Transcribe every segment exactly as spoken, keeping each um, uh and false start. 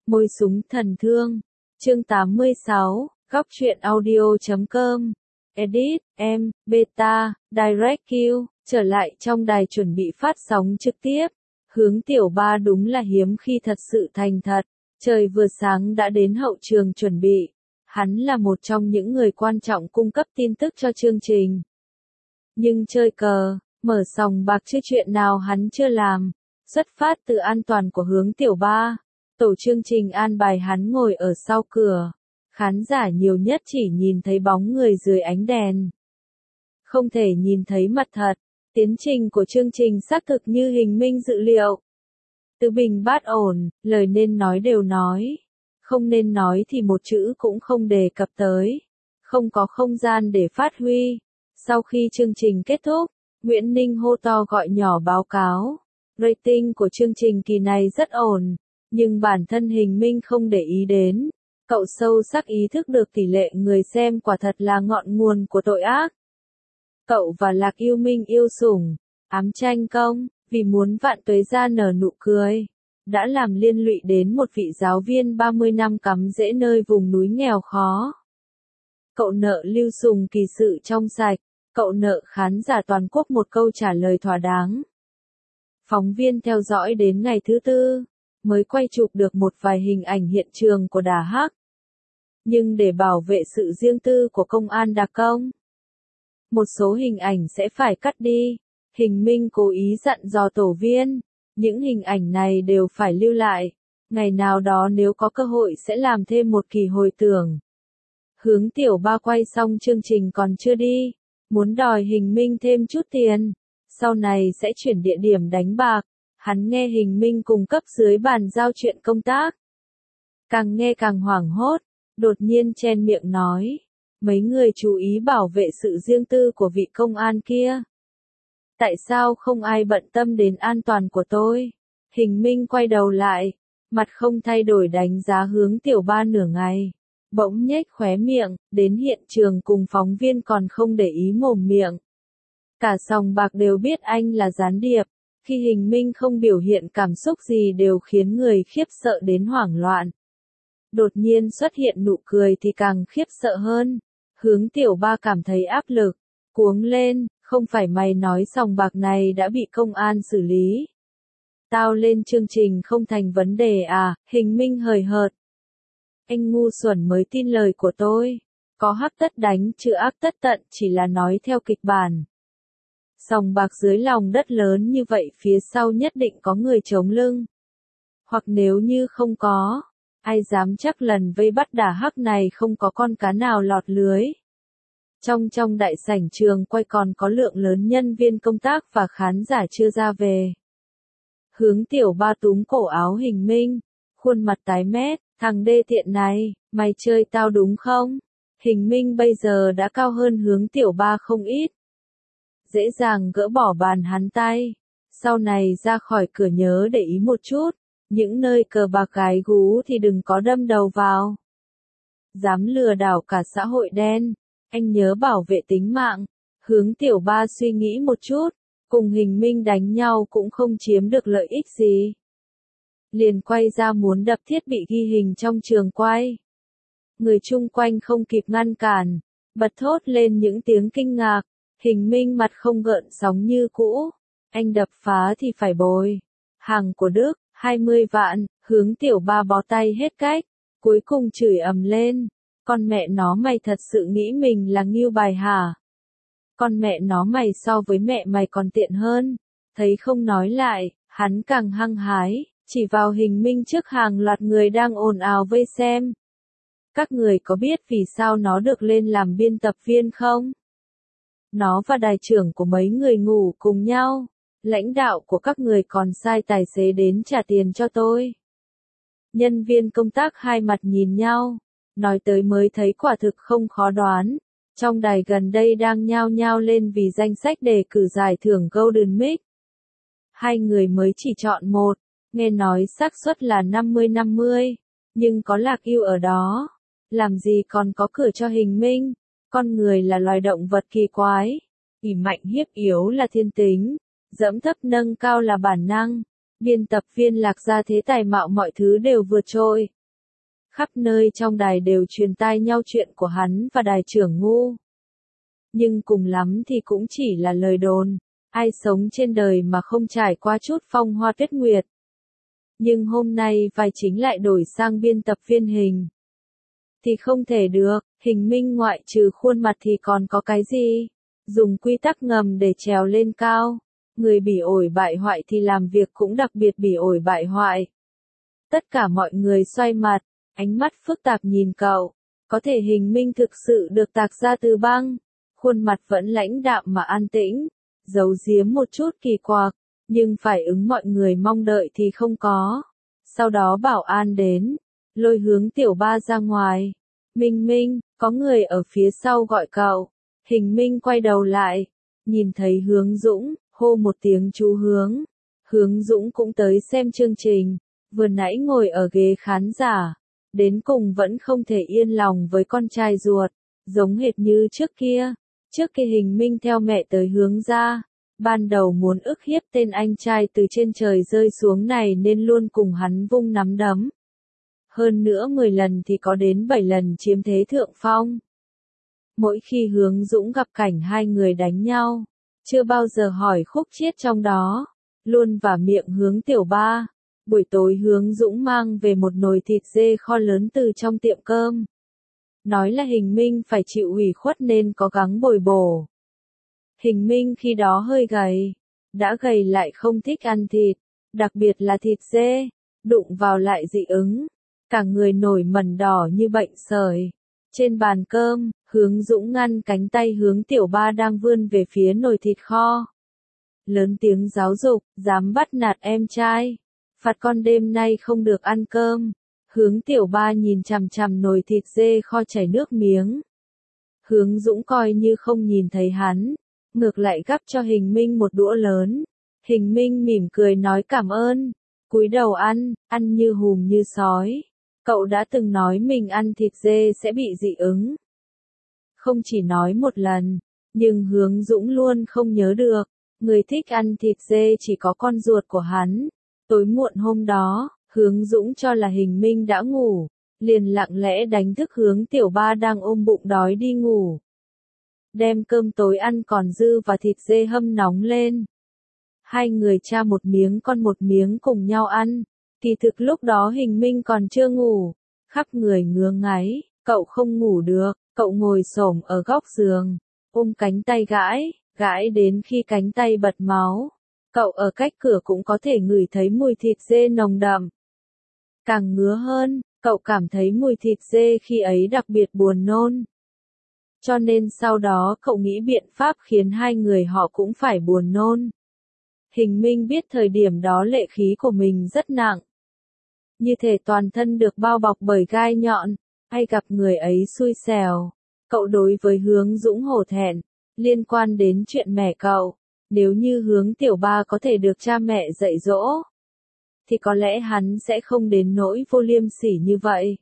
Môi súng thần thương. Chương tám mươi sáu, góc truyện audio chấm com. Edit, em, Beta, Direct Q, trở lại trong đài chuẩn bị phát sóng trực tiếp. Hướng tiểu ba đúng là hiếm khi thật sự thành thật. Trời vừa sáng đã đến hậu trường chuẩn bị. Hắn là một trong những người quan trọng cung cấp tin tức cho chương trình. Nhưng chơi cờ, mở sòng bạc chưa chuyện nào hắn chưa làm. Xuất phát từ an toàn của hướng tiểu ba. Tổ chương trình an bài hắn ngồi ở sau cửa. Khán giả nhiều nhất chỉ nhìn thấy bóng người dưới ánh đèn. Không thể nhìn thấy mặt thật. Tiến trình của chương trình xác thực như hình minh dự liệu. Tứ bình bát ổn, lời nên nói đều nói. Không nên nói thì một chữ cũng không đề cập tới. Không có không gian để phát huy. Sau khi chương trình kết thúc, Nguyễn Ninh hô to gọi nhỏ báo cáo. Rating của chương trình kỳ này rất ổn. Nhưng bản thân hình minh không để ý đến. Cậu sâu sắc ý thức được tỷ lệ người xem quả thật là ngọn nguồn của tội ác. Cậu và Lạc Yêu Minh yêu sủng, ám tranh công, vì muốn vạn tuế ra nở nụ cười. Đã làm liên lụy đến một vị giáo viên ba mươi năm cắm rễ nơi vùng núi nghèo khó. Cậu nợ Lưu Sùng kỳ sự trong sạch, cậu nợ khán giả toàn quốc một câu trả lời thỏa đáng. Phóng viên theo dõi đến ngày thứ tư, mới quay chụp được một vài hình ảnh hiện trường của Đà Hắc. Nhưng để bảo vệ sự riêng tư của công an đặc công, một số hình ảnh sẽ phải cắt đi. Hình minh cố ý dặn dò tổ viên, những hình ảnh này đều phải lưu lại. Ngày nào đó nếu có cơ hội sẽ làm thêm một kỳ hồi tưởng. Hướng tiểu ba quay xong chương trình còn chưa đi, muốn đòi hình minh thêm chút tiền. Sau này sẽ chuyển địa điểm đánh bạc. Hắn nghe hình minh cung cấp dưới bàn giao chuyện công tác. Càng nghe càng hoảng hốt, đột nhiên chen miệng nói. Mấy người chú ý bảo vệ sự riêng tư của vị công an kia. Tại sao không ai bận tâm đến an toàn của tôi? Hình minh quay đầu lại, mặt không thay đổi đánh giá hướng tiểu ba nửa ngày. Bỗng nhếch khóe miệng, đến hiện trường cùng phóng viên còn không để ý mồm miệng. Cả sòng bạc đều biết anh là gián điệp. Khi hình minh không biểu hiện cảm xúc gì đều khiến người khiếp sợ đến hoảng loạn. Đột nhiên xuất hiện nụ cười thì càng khiếp sợ hơn. Hướng tiểu ba cảm thấy áp lực, cuống lên, không phải mày nói sòng bạc này đã bị công an xử lý. Tao lên chương trình không thành vấn đề à, hình minh hời hợt. Anh ngu xuẩn mới tin lời của tôi, có hắc tất đánh chứ ác tất tận chỉ là nói theo kịch bản. Sòng bạc dưới lòng đất lớn như vậy phía sau nhất định có người chống lưng. Hoặc nếu như không có, ai dám chắc lần vây bắt Đà Hắc này không có con cá nào lọt lưới. Trong trong đại sảnh trường quay còn có lượng lớn nhân viên công tác và khán giả chưa ra về. Hướng tiểu ba túm cổ áo hình minh, khuôn mặt tái mét, thằng đê tiện này, mày chơi tao đúng không? Hình minh bây giờ đã cao hơn hướng tiểu ba không ít. Dễ dàng gỡ bỏ bàn hắn tay. Sau này ra khỏi cửa nhớ để ý một chút. Những nơi cờ bạc gái gú thì đừng có đâm đầu vào. Dám lừa đảo cả xã hội đen. Anh nhớ bảo vệ tính mạng. Hướng tiểu ba suy nghĩ một chút. Cùng hình minh đánh nhau cũng không chiếm được lợi ích gì. Liền quay ra muốn đập thiết bị ghi hình trong trường quay. Người chung quanh không kịp ngăn cản. Bật thốt lên những tiếng kinh ngạc. Hình minh mặt không gợn sóng như cũ. Anh đập phá thì phải bồi. Hàng của Đức, hai mươi vạn, hướng tiểu ba bó tay hết cách. Cuối cùng chửi ầm lên. Con mẹ nó mày thật sự nghĩ mình là ngưu bài hả? Con mẹ nó mày so với mẹ mày còn tiện hơn. Thấy không nói lại, hắn càng hăng hái, chỉ vào hình minh trước hàng loạt người đang ồn ào vây xem. Các người có biết vì sao nó được lên làm biên tập viên không? Nó và đài trưởng của mấy người ngủ cùng nhau. Lãnh đạo của các người còn sai tài xế đến trả tiền cho tôi. Nhân viên công tác hai mặt nhìn nhau. Nói tới mới thấy quả thực không khó đoán. Trong đài gần đây đang nhao nhao lên vì danh sách đề cử giải thưởng Golden Mic. Hai người mới chỉ chọn một. Nghe nói xác suất là năm mươi năm mươi. Nhưng có Lạc Yêu ở đó. Làm gì còn có cửa cho hình minh. Con người là loài động vật kỳ quái. ỷ mạnh hiếp yếu là thiên tính. Dẫm thấp nâng cao là bản năng. Biên tập viên Lạc gia thế tài mạo mọi thứ đều vượt trội. Khắp nơi trong đài đều truyền tai nhau chuyện của hắn và đài trưởng ngu. Nhưng cùng lắm thì cũng chỉ là lời đồn, ai sống trên đời mà không trải qua chút phong hoa tuyết nguyệt. Nhưng hôm nay vai chính lại đổi sang biên tập viên hình. Thì không thể được, Hình Minh ngoại trừ khuôn mặt thì còn có cái gì? Dùng quy tắc ngầm để trèo lên cao. Người bỉ ổi bại hoại thì làm việc cũng đặc biệt bỉ ổi bại hoại. Tất cả mọi người xoay mặt, ánh mắt phức tạp nhìn cậu. Có thể Hình Minh thực sự được tạc ra từ băng. Khuôn mặt vẫn lãnh đạm mà an tĩnh, giấu giếm một chút kỳ quặc, nhưng phải ứng mọi người mong đợi thì không có. Sau đó bảo an đến, lôi hướng tiểu ba ra ngoài. Minh Minh, có người ở phía sau gọi cậu. Hình Minh quay đầu lại, nhìn thấy Hướng Dũng, hô một tiếng chú Hướng. Hướng Dũng cũng tới xem chương trình, vừa nãy ngồi ở ghế khán giả, đến cùng vẫn không thể yên lòng với con trai ruột, giống hệt như trước kia. Trước khi Hình Minh theo mẹ tới Hướng gia, ban đầu muốn ức hiếp tên anh trai từ trên trời rơi xuống này nên luôn cùng hắn vung nắm đấm. Hơn nữa mười lần thì có đến bảy lần chiếm thế thượng phong. Mỗi khi Hướng Dũng gặp cảnh hai người đánh nhau, chưa bao giờ hỏi khúc chiết trong đó, luôn vào miệng Hướng tiểu ba. Buổi tối Hướng Dũng mang về một nồi thịt dê kho lớn từ trong tiệm cơm. Nói là Hình Minh phải chịu ủy khuất nên có gắng bồi bổ. Hình Minh khi đó hơi gầy, đã gầy lại không thích ăn thịt, đặc biệt là thịt dê, đụng vào lại dị ứng, cả người nổi mẩn đỏ như bệnh sởi. Trên bàn cơm, Hướng Dũng ngăn cánh tay Hướng tiểu ba đang vươn về phía nồi thịt kho. Lớn tiếng giáo dục, dám bắt nạt em trai, phạt con đêm nay không được ăn cơm. Hướng tiểu ba nhìn chằm chằm nồi thịt dê kho chảy nước miếng. Hướng Dũng coi như không nhìn thấy hắn, ngược lại gắp cho Hình Minh một đũa lớn. Hình Minh mỉm cười nói cảm ơn, cúi đầu ăn, ăn như hùm như sói. Cậu đã từng nói mình ăn thịt dê sẽ bị dị ứng. Không chỉ nói một lần, nhưng Hướng Dũng luôn không nhớ được, người thích ăn thịt dê chỉ có con ruột của hắn. Tối muộn hôm đó, Hướng Dũng cho là Hình Minh đã ngủ, liền lặng lẽ đánh thức Hướng tiểu ba đang ôm bụng đói đi ngủ. Đem cơm tối ăn còn dư và thịt dê hâm nóng lên. Hai người cha một miếng con một miếng cùng nhau ăn. Kỳ thực lúc đó Hình Minh còn chưa ngủ, khắp người ngứa ngáy, cậu không ngủ được, cậu ngồi xổm ở góc giường, ôm cánh tay gãi, gãi đến khi cánh tay bật máu. Cậu ở cách cửa cũng có thể ngửi thấy mùi thịt dê nồng đậm. Càng ngứa hơn, cậu cảm thấy mùi thịt dê khi ấy đặc biệt buồn nôn. Cho nên sau đó cậu nghĩ biện pháp khiến hai người họ cũng phải buồn nôn. Hình Minh biết thời điểm đó lệ khí của mình rất nặng. Như thể toàn thân được bao bọc bởi gai nhọn, hay gặp người ấy xui xẻo. Cậu đối với Hướng Dũng hổ thẹn, liên quan đến chuyện mẹ cậu. Nếu như Hướng tiểu ba có thể được cha mẹ dạy dỗ, thì có lẽ hắn sẽ không đến nỗi vô liêm sỉ như vậy.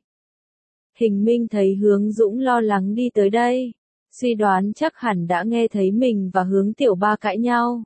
Hình Minh thấy Hướng Dũng lo lắng đi tới đây, suy đoán chắc hẳn đã nghe thấy mình và Hướng tiểu ba cãi nhau.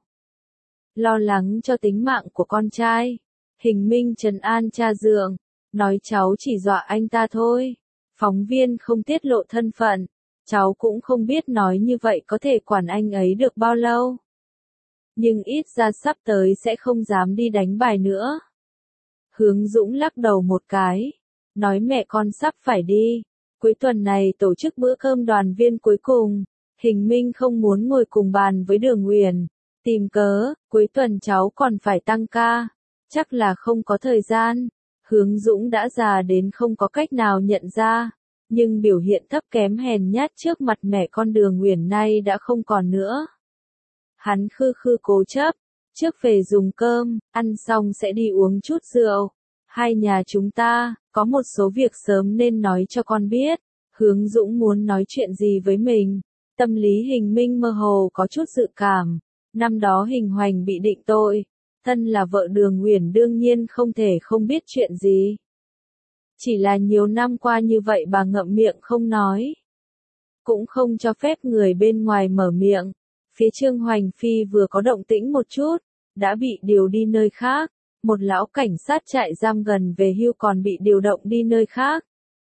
Lo lắng cho tính mạng của con trai, Hình Minh trấn an cha dượng, nói cháu chỉ dọa anh ta thôi. Phóng viên không tiết lộ thân phận, cháu cũng không biết nói như vậy có thể quản anh ấy được bao lâu. Nhưng ít ra sắp tới sẽ không dám đi đánh bài nữa. Hướng Dũng lắc đầu một cái, nói mẹ con sắp phải đi, cuối tuần này tổ chức bữa cơm đoàn viên cuối cùng. Hình Minh không muốn ngồi cùng bàn với Đường Uyển, tìm cớ, cuối tuần cháu còn phải tăng ca, chắc là không có thời gian. Hướng Dũng đã già đến không có cách nào nhận ra, nhưng biểu hiện thấp kém hèn nhát trước mặt mẹ con Đường Uyển nay đã không còn nữa. Hắn khư khư cố chấp, trước về dùng cơm, ăn xong sẽ đi uống chút rượu. Hai nhà chúng ta, có một số việc sớm nên nói cho con biết. Hướng Dũng muốn nói chuyện gì với mình. Tâm lý Hình Minh mơ hồ có chút dự cảm. Năm đó Hình Hoành bị định tội. Thân là vợ Đường Uyển đương nhiên không thể không biết chuyện gì. Chỉ là nhiều năm qua như vậy bà ngậm miệng không nói. Cũng không cho phép người bên ngoài mở miệng. Phía Trương Hoành Phi vừa có động tĩnh một chút, đã bị điều đi nơi khác. Một lão cảnh sát trại giam gần về hưu còn bị điều động đi nơi khác.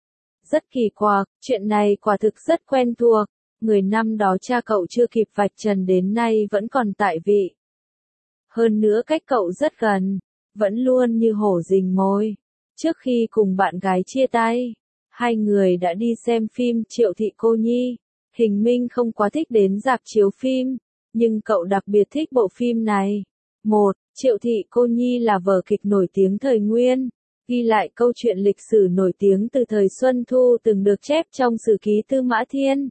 Rất kỳ quặc, chuyện này quả thực rất quen thuộc. Người năm đó cha cậu chưa kịp vạch trần đến nay vẫn còn tại vị. Hơn nữa cách cậu rất gần, vẫn luôn như hổ rình mồi. Trước khi cùng bạn gái chia tay, hai người đã đi xem phim Triệu Thị Cô Nhi. Hình Minh không quá thích đến rạp chiếu phim, nhưng cậu đặc biệt thích bộ phim này. Một, Triệu Thị Cô Nhi là vở kịch nổi tiếng thời Nguyên, ghi lại câu chuyện lịch sử nổi tiếng từ thời Xuân Thu từng được chép trong sử ký Tư Mã Thiên.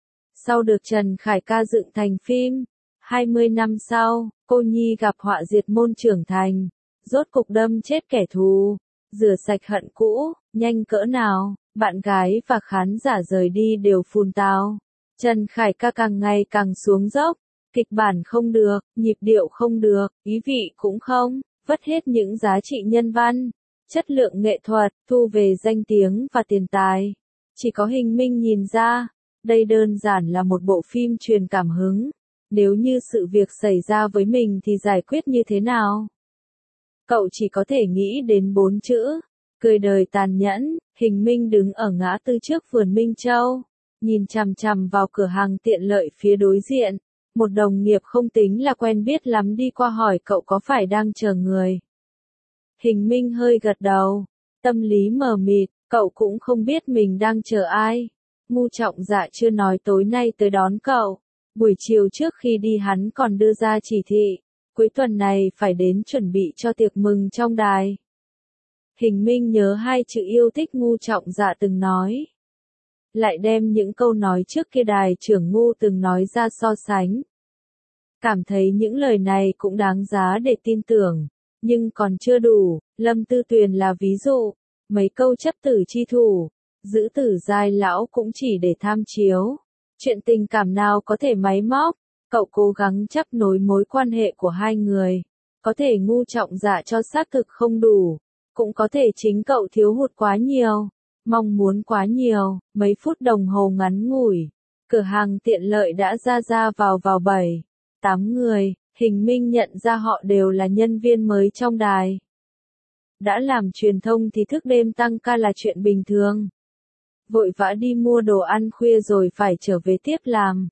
Sau được Trần Khải Ca dựng thành phim, hai mươi năm sau, cô Nhi gặp họa diệt môn trưởng thành, rốt cục đâm chết kẻ thù, rửa sạch hận cũ, nhanh cỡ nào, bạn gái và khán giả rời đi đều phun tào. Trần Khải Ca càng ngày càng xuống dốc, kịch bản không được, nhịp điệu không được, ý vị cũng không, vất hết những giá trị nhân văn, chất lượng nghệ thuật, thu về danh tiếng và tiền tài. Chỉ có Hình Minh nhìn ra, đây đơn giản là một bộ phim truyền cảm hứng. Nếu như sự việc xảy ra với mình thì giải quyết như thế nào? Cậu chỉ có thể nghĩ đến bốn chữ, cười đời tàn nhẫn. Hình Minh đứng ở ngã tư trước vườn Minh Châu, nhìn chằm chằm vào cửa hàng tiện lợi phía đối diện. Một đồng nghiệp không tính là quen biết lắm đi qua hỏi cậu có phải đang chờ người. Hình Minh hơi gật đầu, tâm lý mờ mịt, cậu cũng không biết mình đang chờ ai. Ngu Trọng Dạ chưa nói tối nay tới đón cậu. Buổi chiều trước khi đi hắn còn đưa ra chỉ thị, cuối tuần này phải đến chuẩn bị cho tiệc mừng trong đài. Hình Minh nhớ hai chữ yêu thích Ngu Trọng Dạ từng nói. Lại đem những câu nói trước kia đài trưởng Ngu từng nói ra so sánh. Cảm thấy những lời này cũng đáng giá để tin tưởng, nhưng còn chưa đủ. Lâm Tư Tuyền là ví dụ, mấy câu chấp tử chi thủ, giữ tử giai lão cũng chỉ để tham chiếu. Chuyện tình cảm nào có thể máy móc, cậu cố gắng chấp nối mối quan hệ của hai người. Có thể Ngu Trọng Dạ cho xác thực không đủ, cũng có thể chính cậu thiếu hụt quá nhiều, mong muốn quá nhiều. Mấy phút đồng hồ ngắn ngủi, cửa hàng tiện lợi đã ra ra vào vào bảy, tám người. Hình Minh nhận ra họ đều là nhân viên mới trong đài. Đã làm truyền thông thì thức đêm tăng ca là chuyện bình thường. Vội vã đi mua đồ ăn khuya rồi phải trở về tiếp làm.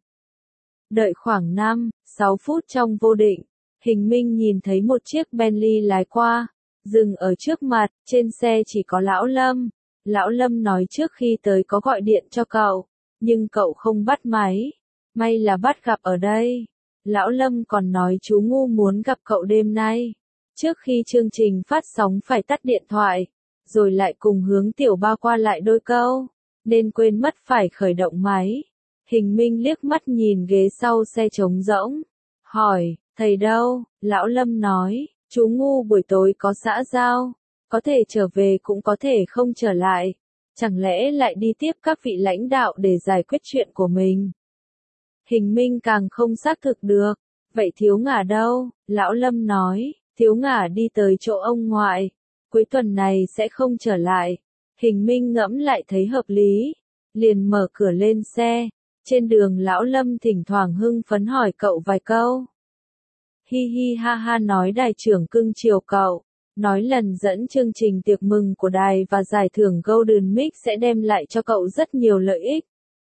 Đợi khoảng năm, sáu phút trong vô định, Hình Minh nhìn thấy một chiếc Bentley lái qua, dừng ở trước mặt. Trên xe chỉ có Lão Lâm. Lão Lâm nói trước khi tới có gọi điện cho cậu, nhưng cậu không bắt máy. May là bắt gặp ở đây. Lão Lâm còn nói chú Ngu muốn gặp cậu đêm nay. Trước khi chương trình phát sóng phải tắt điện thoại, rồi lại cùng Hướng Tiểu Ba qua lại đôi câu, nên quên mất phải khởi động máy. Hình Minh liếc mắt nhìn ghế sau xe trống rỗng, hỏi, thầy đâu? Lão Lâm nói, chú Ngu buổi tối có xã giao, có thể trở về cũng có thể không trở lại. Chẳng lẽ lại đi tiếp các vị lãnh đạo để giải quyết chuyện của mình? Hình Minh càng không xác thực được. Vậy Thiếu Ngả đâu? Lão Lâm nói, Thiếu Ngả đi tới chỗ ông ngoại, cuối tuần này sẽ không trở lại. Hình Minh ngẫm lại thấy hợp lý, liền mở cửa lên xe. Trên đường Lão Lâm thỉnh thoảng hưng phấn hỏi cậu vài câu. Hi hi ha ha nói đài trưởng cưng chiều cậu, nói lần dẫn chương trình tiệc mừng của đài và giải thưởng Golden Mix sẽ đem lại cho cậu rất nhiều lợi ích.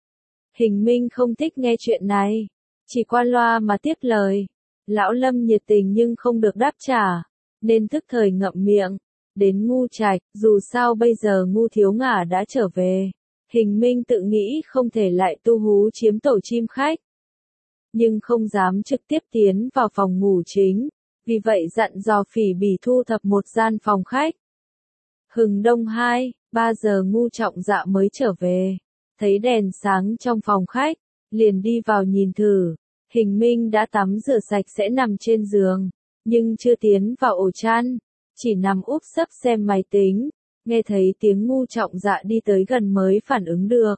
Hình Minh không thích nghe chuyện này, chỉ qua loa mà tiếp lời. Lão Lâm nhiệt tình nhưng không được đáp trả, nên thức thời ngậm miệng. Đến Ngu Trạch, dù sao bây giờ Ngu Thiếu Ngả đã trở về. Hình Minh tự nghĩ không thể lại tu hú chiếm tổ chim khách, nhưng không dám trực tiếp tiến vào phòng ngủ chính, vì vậy dặn dò Phỉ Bỉ thu thập một gian phòng khách. Hừng đông hai, ba giờ Ngu Trọng Dạ mới trở về, thấy đèn sáng trong phòng khách, liền đi vào nhìn thử. Hình Minh đã tắm rửa sạch sẽ nằm trên giường, nhưng chưa tiến vào ổ chăn, chỉ nằm úp sấp xem máy tính. Nghe thấy tiếng Ngu Trọng Dạ đi tới gần mới phản ứng được.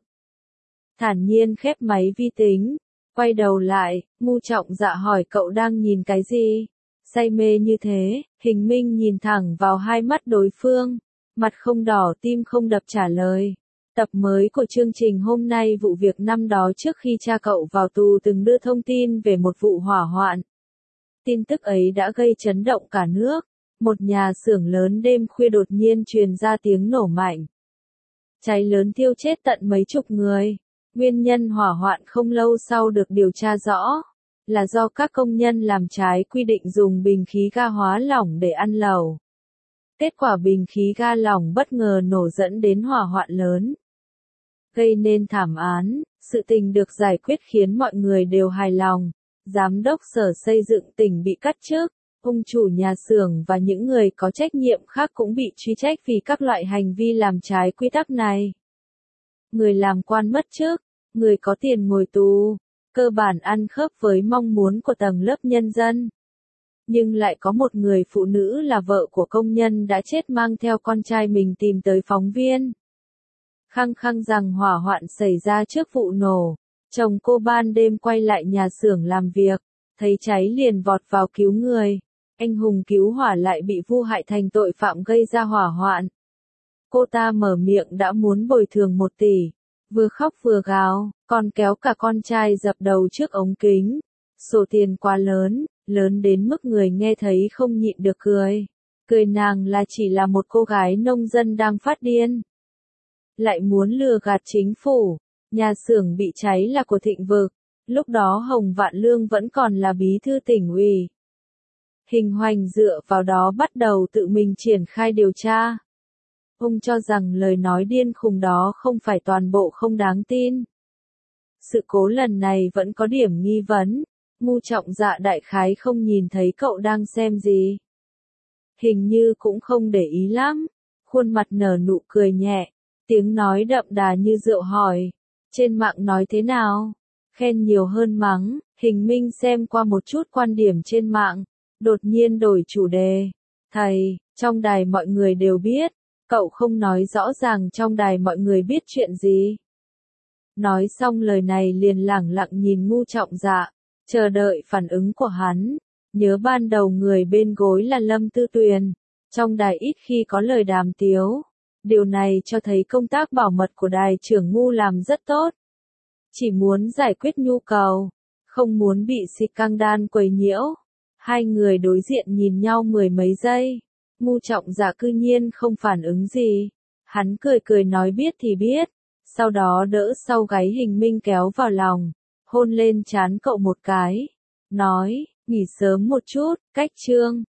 Thản nhiên khép máy vi tính, quay đầu lại. Ngu Trọng Dạ hỏi cậu đang nhìn cái gì? Say mê như thế. Hình Minh nhìn thẳng vào hai mắt đối phương, mặt không đỏ tim không đập trả lời. Tập mới của chương trình hôm nay vụ việc năm đó trước khi cha cậu vào tù từng đưa thông tin về một vụ hỏa hoạn. Tin tức ấy đã gây chấn động cả nước. Một nhà xưởng lớn đêm khuya đột nhiên truyền ra tiếng nổ mạnh. Cháy lớn thiêu chết tận mấy chục người. Nguyên nhân hỏa hoạn không lâu sau được điều tra rõ, là do các công nhân làm trái quy định dùng bình khí ga hóa lỏng để ăn lẩu. Kết quả bình khí ga lỏng bất ngờ nổ dẫn đến hỏa hoạn lớn, gây nên thảm án. Sự tình được giải quyết khiến mọi người đều hài lòng. Giám đốc Sở Xây dựng tỉnh bị cắt chức, ông chủ nhà xưởng và những người có trách nhiệm khác cũng bị truy trách vì các loại hành vi làm trái quy tắc này. Người làm quan mất chức, người có tiền ngồi tù, cơ bản ăn khớp với mong muốn của tầng lớp nhân dân. Nhưng lại có một người phụ nữ là vợ của công nhân đã chết mang theo con trai mình tìm tới phóng viên. Khăng khăng rằng hỏa hoạn xảy ra trước vụ nổ. Chồng cô ban đêm quay lại nhà xưởng làm việc, thấy cháy liền vọt vào cứu người. Anh hùng cứu hỏa lại bị vu hại thành tội phạm gây ra hỏa hoạn. Cô ta mở miệng đã muốn bồi thường một tỷ, vừa khóc vừa gào, còn kéo cả con trai dập đầu trước ống kính. Số tiền quá lớn, lớn đến mức người nghe thấy không nhịn được cười. Cười nàng là chỉ là một cô gái nông dân đang phát điên, lại muốn lừa gạt chính phủ. Nhà xưởng bị cháy là của Thịnh Vực, lúc đó Hồng Vạn Lương vẫn còn là bí thư tỉnh ủy. Hình Hoành dựa vào đó bắt đầu tự mình triển khai điều tra. Ông cho rằng lời nói điên khùng đó không phải toàn bộ không đáng tin. Sự cố lần này vẫn có điểm nghi vấn. Ngu Trọng Dạ đại khái không nhìn thấy cậu đang xem gì. Hình như cũng không để ý lắm. Khuôn mặt nở nụ cười nhẹ, tiếng nói đậm đà như rượu hỏi. Trên mạng nói thế nào? Khen nhiều hơn mắng. Hình Minh xem qua một chút quan điểm trên mạng, đột nhiên đổi chủ đề. Thầy, trong đài mọi người đều biết, cậu không nói rõ ràng trong đài mọi người biết chuyện gì. Nói xong lời này liền lẳng lặng nhìn Ngu Trọng Dạ, chờ đợi phản ứng của hắn. Nhớ ban đầu người bên gối là Lâm Tư Tuyền, trong đài ít khi có lời đàm tiếu. Điều này cho thấy công tác bảo mật của đài trưởng Ngu làm rất tốt. Chỉ muốn giải quyết nhu cầu, không muốn bị scandal quấy nhiễu. Hai người đối diện nhìn nhau mười mấy giây. Ngu Trọng Dạ cư nhiên không phản ứng gì. Hắn cười cười nói biết thì biết. Sau đó đỡ sau gáy Hình Minh kéo vào lòng, hôn lên trán cậu một cái. Nói, nghỉ sớm một chút, cách trương.